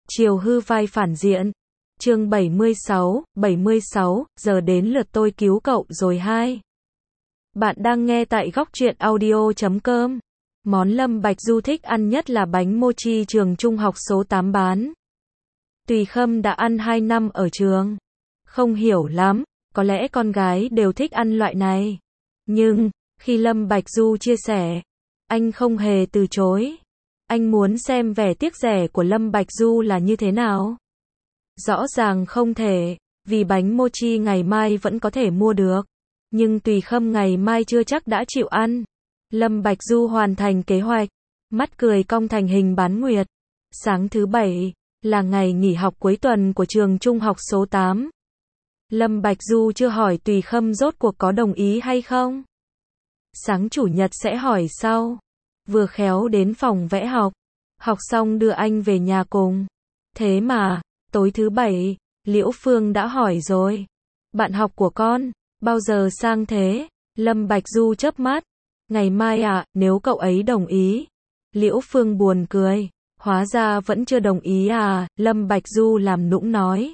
Chiều hư vai phản diện. Chương 76, giờ đến lượt tôi cứu cậu rồi hai. Bạn đang nghe tại góc truyện audio.com. Món Lâm Bạch Du thích ăn nhất là bánh mochi trường trung học số 8 bán. Tùy Khâm đã ăn 2 năm ở trường. Không hiểu lắm, có lẽ con gái đều thích ăn loại này. Nhưng, khi Lâm Bạch Du chia sẻ, anh không hề từ chối. Anh muốn xem vẻ tiếc rẻ của Lâm Bạch Du là như thế nào. Rõ ràng không thể, vì bánh mochi ngày mai vẫn có thể mua được. Nhưng Tùy Khâm ngày mai chưa chắc đã chịu ăn. Lâm Bạch Du hoàn thành kế hoạch, mắt cười cong thành hình bán nguyệt. Sáng thứ Bảy, là ngày nghỉ học cuối tuần của trường trung học số 8. Lâm Bạch Du chưa hỏi Tùy Khâm rốt cuộc có đồng ý hay không. Sáng Chủ nhật sẽ hỏi sau. Vừa khéo đến phòng vẽ học. Học xong đưa anh về nhà cùng. Thế mà, tối thứ Bảy, Liễu Phương đã hỏi rồi. Bạn học của con, bao giờ sang thế? Lâm Bạch Du chớp mắt. Ngày mai ạ, nếu cậu ấy đồng ý. Liễu Phương buồn cười. Hóa ra vẫn chưa đồng ý à, Lâm Bạch Du làm nũng nói.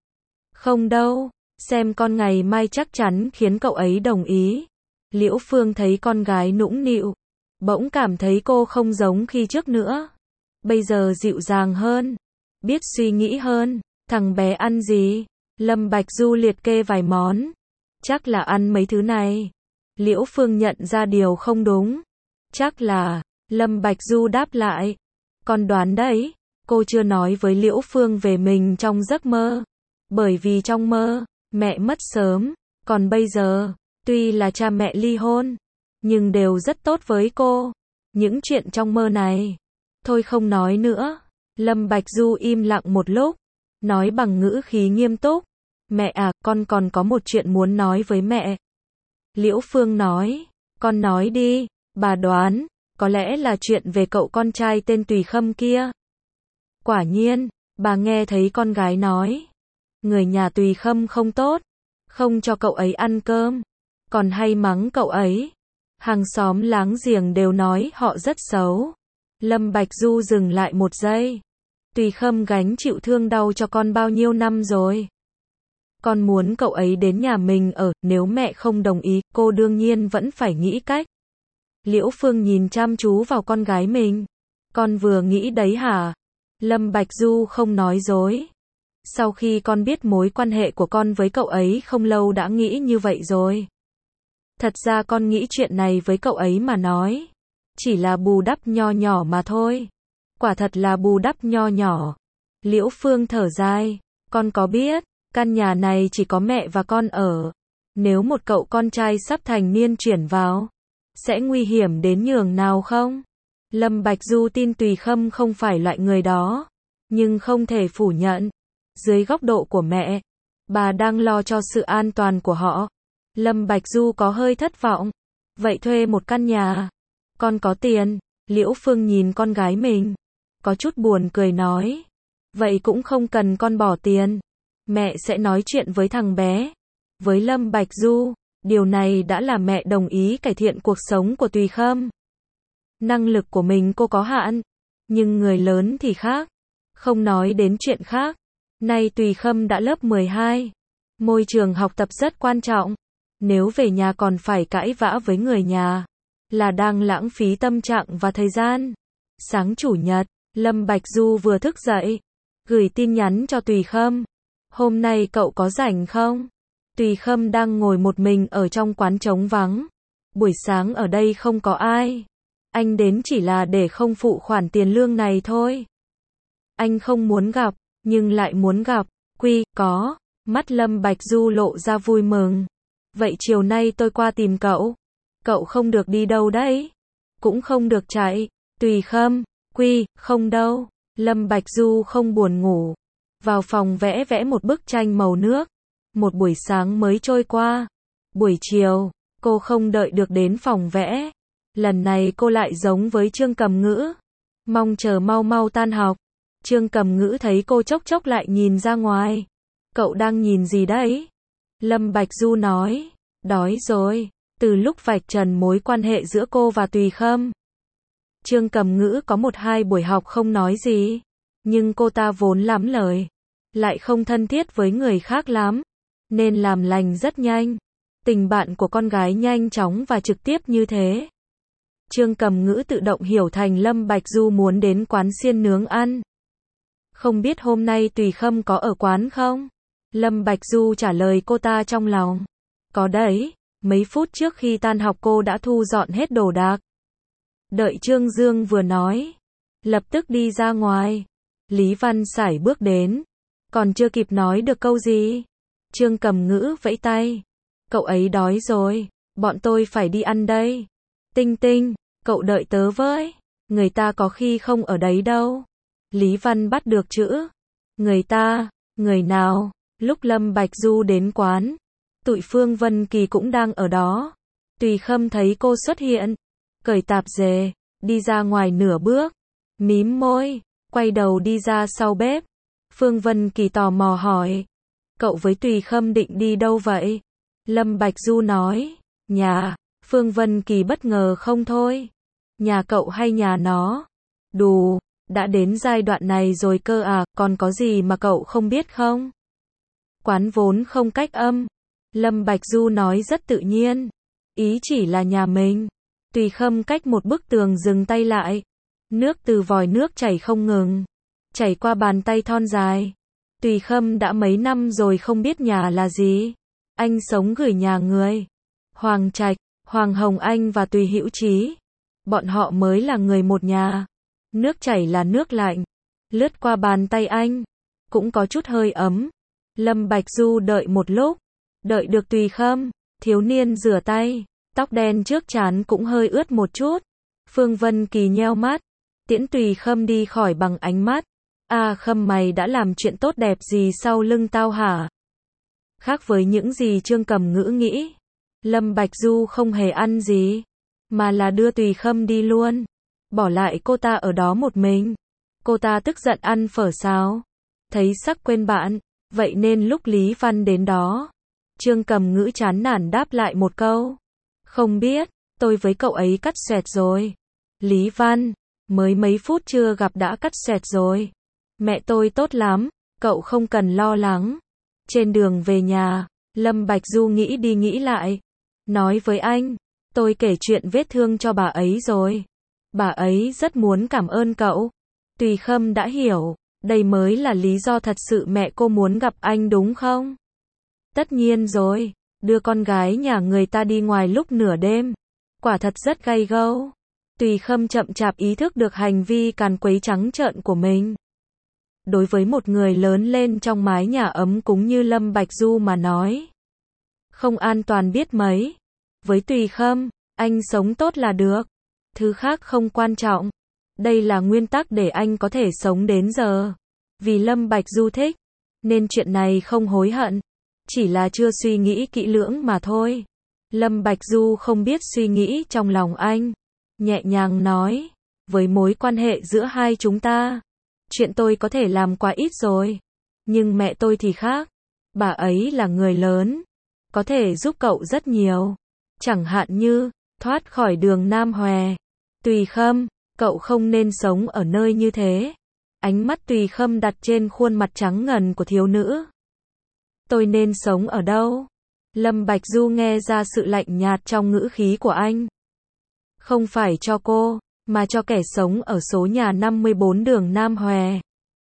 Không đâu, xem con ngày mai chắc chắn khiến cậu ấy đồng ý. Liễu Phương thấy con gái nũng nịu, bỗng cảm thấy cô không giống khi trước nữa. Bây giờ dịu dàng hơn, biết suy nghĩ hơn. Thằng bé ăn gì? Lâm Bạch Du liệt kê vài món. Chắc là ăn mấy thứ này. Liễu Phương nhận ra điều không đúng. Chắc là, Lâm Bạch Du đáp lại. Con đoán đấy, cô chưa nói với Liễu Phương về mình trong giấc mơ. Bởi vì trong mơ, mẹ mất sớm. Còn bây giờ, tuy là cha mẹ ly hôn, nhưng đều rất tốt với cô. Những chuyện trong mơ này, thôi không nói nữa. Lâm Bạch Du im lặng một lúc, nói bằng ngữ khí nghiêm túc. Mẹ à, con còn có một chuyện muốn nói với mẹ. Liễu Phương nói, con nói đi, bà đoán, có lẽ là chuyện về cậu con trai tên Tùy Khâm kia. Quả nhiên, bà nghe thấy con gái nói, người nhà Tùy Khâm không tốt, không cho cậu ấy ăn cơm, còn hay mắng cậu ấy. Hàng xóm láng giềng đều nói họ rất xấu. Lâm Bạch Du dừng lại một giây. Tùy Khâm gánh chịu thương đau cho con bao nhiêu năm rồi. Con muốn cậu ấy đến nhà mình ở, nếu mẹ không đồng ý, cô đương nhiên vẫn phải nghĩ cách. Liễu Phương nhìn chăm chú vào con gái mình. Con vừa nghĩ đấy hả? Lâm Bạch Du không nói dối. Sau khi con biết mối quan hệ của con với cậu ấy không lâu đã nghĩ như vậy rồi. Thật ra con nghĩ chuyện này với cậu ấy mà nói. Chỉ là bù đắp nho nhỏ mà thôi. Quả thật là bù đắp nho nhỏ. Liễu Phương thở dài. Con có biết, căn nhà này chỉ có mẹ và con ở. Nếu một cậu con trai sắp thành niên chuyển vào, sẽ nguy hiểm đến nhường nào không? Lâm Bạch Du tin Tùy Khâm không phải loại người đó. Nhưng không thể phủ nhận. Dưới góc độ của mẹ, bà đang lo cho sự an toàn của họ. Lâm Bạch Du có hơi thất vọng. Vậy thuê một căn nhà. Con có tiền. Liễu Phương nhìn con gái mình, có chút buồn cười nói. Vậy cũng không cần con bỏ tiền. Mẹ sẽ nói chuyện với thằng bé. Với Lâm Bạch Du, điều này đã là mẹ đồng ý cải thiện cuộc sống của Tùy Khâm. Năng lực của mình cô có hạn, nhưng người lớn thì khác. Không nói đến chuyện khác. Nay Tùy Khâm đã lớp 12. Môi trường học tập rất quan trọng. Nếu về nhà còn phải cãi vã với người nhà, là đang lãng phí tâm trạng và thời gian. Sáng Chủ nhật, Lâm Bạch Du vừa thức dậy, gửi tin nhắn cho Tùy Khâm. Hôm nay cậu có rảnh không? Tùy Khâm đang ngồi một mình ở trong quán trống vắng. Buổi sáng ở đây không có ai. Anh đến chỉ là để không phụ khoản tiền lương này thôi. Anh không muốn gặp, nhưng lại muốn gặp. Có. Mắt Lâm Bạch Du lộ ra vui mừng. Vậy chiều nay tôi qua tìm cậu. Cậu không được đi đâu đấy. Cũng không được chạy. Tùy Khâm. Không đâu. Lâm Bạch Du không buồn ngủ. Vào phòng vẽ một bức tranh màu nước. Một buổi sáng mới trôi qua. Buổi chiều, cô không đợi được đến phòng vẽ. Lần này cô lại giống với Trương Cầm Ngữ. Mong chờ mau mau tan học. Trương Cầm Ngữ thấy cô chốc chốc lại nhìn ra ngoài. Cậu đang nhìn gì đấy? Lâm Bạch Du nói. Đói rồi. Từ lúc vạch trần mối quan hệ giữa cô và Tùy Khâm, Trương Cầm Ngữ có 1-2 buổi học không nói gì. Nhưng cô ta vốn lắm lời, lại không thân thiết với người khác lắm, nên làm lành rất nhanh. Tình bạn của con gái nhanh chóng và trực tiếp như thế. Trương Cầm Ngữ tự động hiểu thành Lâm Bạch Du muốn đến quán xiên nướng ăn. Không biết hôm nay Tùy Khâm có ở quán không? Lâm Bạch Du trả lời cô ta trong lòng. Có đấy, mấy phút trước khi tan học cô đã thu dọn hết đồ đạc. Đợi Trương Dương vừa nói, lập tức đi ra ngoài. Lý Văn sải bước đến, còn chưa kịp nói được câu gì. Trương Cầm Ngữ vẫy tay. Cậu ấy đói rồi, bọn tôi phải đi ăn đây. Tinh Tinh, cậu đợi tớ với, người ta có khi không ở đấy đâu. Lý Văn bắt được chữ. Người ta, người nào? Lúc Lâm Bạch Du đến quán, tụi Phương Vân Kỳ cũng đang ở đó. Tùy Khâm thấy cô xuất hiện, cởi tạp dề, đi ra ngoài nửa bước, mím môi, quay đầu đi ra sau bếp. Phương Vân Kỳ tò mò hỏi, cậu với Tùy Khâm định đi đâu vậy? Lâm Bạch Du nói, nhà. Phương Vân Kỳ bất ngờ không thôi. Nhà cậu hay nhà nó? Đù, đã đến giai đoạn này rồi cơ à, còn có gì mà cậu không biết không? Quán vốn không cách âm. Lâm Bạch Du nói rất tự nhiên. Ý chỉ là nhà mình. Tùy Khâm cách một bức tường dừng tay lại. Nước từ vòi nước chảy không ngừng, chảy qua bàn tay thon dài. Tùy Khâm đã mấy năm rồi không biết nhà là gì. Anh sống gửi nhà người. Hoàng Trạch, Hoàng Hồng Anh và Tùy Hữu Chí. Bọn họ mới là người một nhà. Nước chảy là nước lạnh, lướt qua bàn tay anh, cũng có chút hơi ấm. Lâm Bạch Du đợi một lúc, đợi được Tùy Khâm, thiếu niên rửa tay, tóc đen trước trán cũng hơi ướt một chút. Phương Vân Kỳ nheo mắt, tiễn Tùy Khâm đi khỏi bằng ánh mắt. À Khâm, mày đã làm chuyện tốt đẹp gì sau lưng tao hả? Khác với những gì Trương Cầm Ngữ nghĩ, Lâm Bạch Du không hề ăn gì, mà là đưa Tùy Khâm đi luôn, bỏ lại cô ta ở đó một mình. Cô ta tức giận ăn phở xào, thấy sắc quên bạn, vậy nên lúc Lý Văn đến đó, Trương Cầm Ngữ chán nản đáp lại một câu, không biết, tôi với cậu ấy cắt xoẹt rồi. Lý Văn, mới mấy phút chưa gặp đã cắt xoẹt rồi. Mẹ tôi tốt lắm, cậu không cần lo lắng. Trên đường về nhà, Lâm Bạch Du nghĩ đi nghĩ lại, nói với anh, tôi kể chuyện vết thương cho bà ấy rồi. Bà ấy rất muốn cảm ơn cậu. Tùy Khâm đã hiểu, đây mới là lý do thật sự mẹ cô muốn gặp anh đúng không? Tất nhiên rồi, đưa con gái nhà người ta đi ngoài lúc nửa đêm, quả thật rất gay gâu. Tùy Khâm chậm chạp ý thức được hành vi càn quấy trắng trợn của mình. Đối với một người lớn lên trong mái nhà ấm cúng như Lâm Bạch Du mà nói, không an toàn biết mấy. Với Tùy Khâm, anh sống tốt là được, thứ khác không quan trọng. Đây là nguyên tắc để anh có thể sống đến giờ. Vì Lâm Bạch Du thích, nên chuyện này không hối hận, chỉ là chưa suy nghĩ kỹ lưỡng mà thôi. Lâm Bạch Du không biết suy nghĩ trong lòng anh, nhẹ nhàng nói, với mối quan hệ giữa hai chúng ta, chuyện tôi có thể làm quá ít rồi. Nhưng mẹ tôi thì khác, bà ấy là người lớn, có thể giúp cậu rất nhiều. Chẳng hạn như, thoát khỏi đường Nam Hòe. Tùy Khâm, cậu không nên sống ở nơi như thế. Ánh mắt Tùy Khâm đặt trên khuôn mặt trắng ngần của thiếu nữ. Tôi nên sống ở đâu? Lâm Bạch Du nghe ra sự lạnh nhạt trong ngữ khí của anh. Không phải cho cô, mà cho kẻ sống ở số nhà 54 đường Nam Hòe.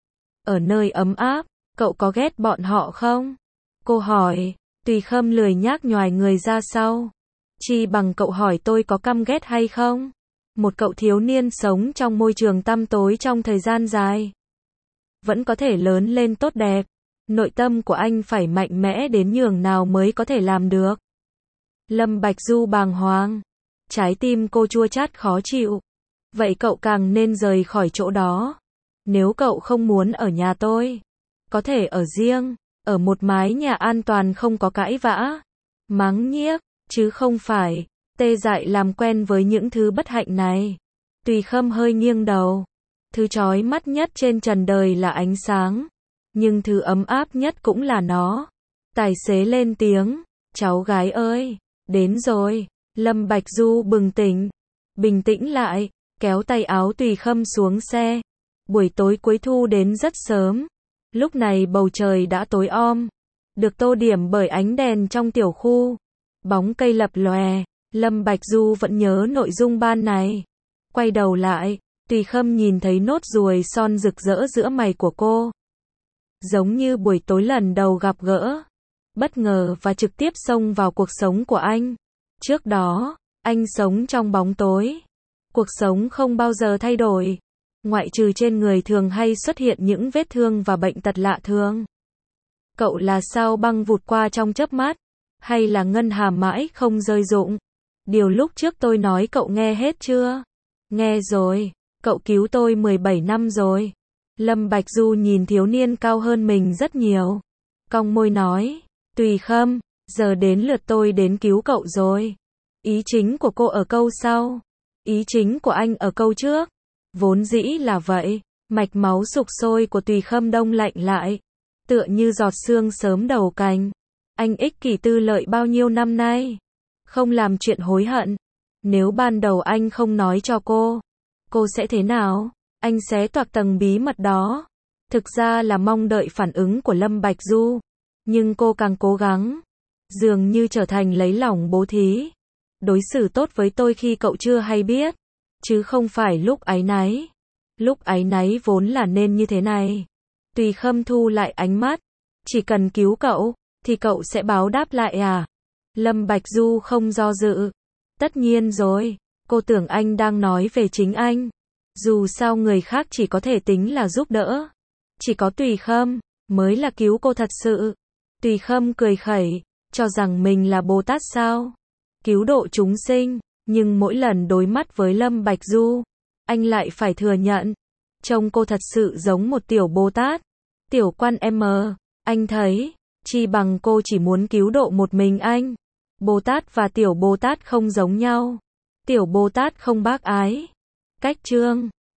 Ở nơi ấm áp, cậu có ghét bọn họ không? Cô hỏi. Tùy Khâm lười nhác nhoài người ra sau. Chi bằng cậu hỏi tôi có căm ghét hay không? Một cậu thiếu niên sống trong môi trường tăm tối trong thời gian dài, vẫn có thể lớn lên tốt đẹp. Nội tâm của anh phải mạnh mẽ đến nhường nào mới có thể làm được? Lâm Bạch Du bàng hoàng. Trái tim cô chua chát khó chịu. Vậy cậu càng nên rời khỏi chỗ đó. Nếu cậu không muốn ở nhà tôi, có thể ở riêng, ở một mái nhà an toàn không có cãi vã, mắng nhiếc, chứ không phải tê dại làm quen với những thứ bất hạnh này. Tùy Khâm hơi nghiêng đầu. Thứ chói mắt nhất trên trần đời là ánh sáng, nhưng thứ ấm áp nhất cũng là nó. Tài xế lên tiếng, cháu gái ơi, đến rồi. Lâm Bạch Du bừng tỉnh, bình tĩnh lại, kéo tay áo Tùy Khâm xuống xe. Buổi tối cuối thu đến rất sớm. Lúc này bầu trời đã tối om, được tô điểm bởi ánh đèn trong tiểu khu. Bóng cây lập lòe, Lâm Bạch Du vẫn nhớ nội dung ban này. Quay đầu lại, Tùy Khâm nhìn thấy nốt ruồi son rực rỡ giữa mày của cô. Giống như buổi tối lần đầu gặp gỡ, bất ngờ và trực tiếp xông vào cuộc sống của anh. Trước đó, anh sống trong bóng tối. Cuộc sống không bao giờ thay đổi, ngoại trừ trên người thường hay xuất hiện những vết thương và bệnh tật lạ thường. Cậu là sao băng vụt qua trong chớp mắt, hay là ngân hà mãi không rơi rụng? Điều lúc trước tôi nói cậu nghe hết chưa? Nghe rồi, cậu cứu tôi 17 năm rồi. Lâm Bạch Du nhìn thiếu niên cao hơn mình rất nhiều, cong môi nói, Tùy Khâm, giờ đến lượt tôi đến cứu cậu rồi. Ý chính của cô ở câu sau, ý chính của anh ở câu trước. Vốn dĩ là vậy, mạch máu sục sôi của Tùy Khâm đông lạnh lại, tựa như giọt sương sớm đầu cành. Anh ích kỷ tư lợi bao nhiêu năm nay, không làm chuyện hối hận. Nếu ban đầu anh không nói cho cô sẽ thế nào? Anh xé toạc tầng bí mật đó. Thực ra là mong đợi phản ứng của Lâm Bạch Du, nhưng cô càng cố gắng, dường như trở thành lấy lòng bố thí. Đối xử tốt với tôi khi cậu chưa hay biết, chứ không phải lúc áy náy. Lúc áy náy vốn là nên như thế này. Tùy Khâm thu lại ánh mắt, chỉ cần cứu cậu, thì cậu sẽ báo đáp lại à? Lâm Bạch Du không do dự. Tất nhiên rồi, cô tưởng anh đang nói về chính anh. Dù sao người khác chỉ có thể tính là giúp đỡ. Chỉ có Tùy Khâm mới là cứu cô thật sự. Tùy Khâm cười khẩy, cho rằng mình là Bồ Tát sao? Cứu độ chúng sinh, nhưng mỗi lần đối mắt với Lâm Bạch Du, anh lại phải thừa nhận, trông cô thật sự giống một tiểu Bồ Tát. Tiểu quan em, anh thấy, chi bằng cô chỉ muốn cứu độ một mình anh. Bồ Tát và tiểu Bồ Tát không giống nhau. Tiểu Bồ Tát không bác ái, cách trương,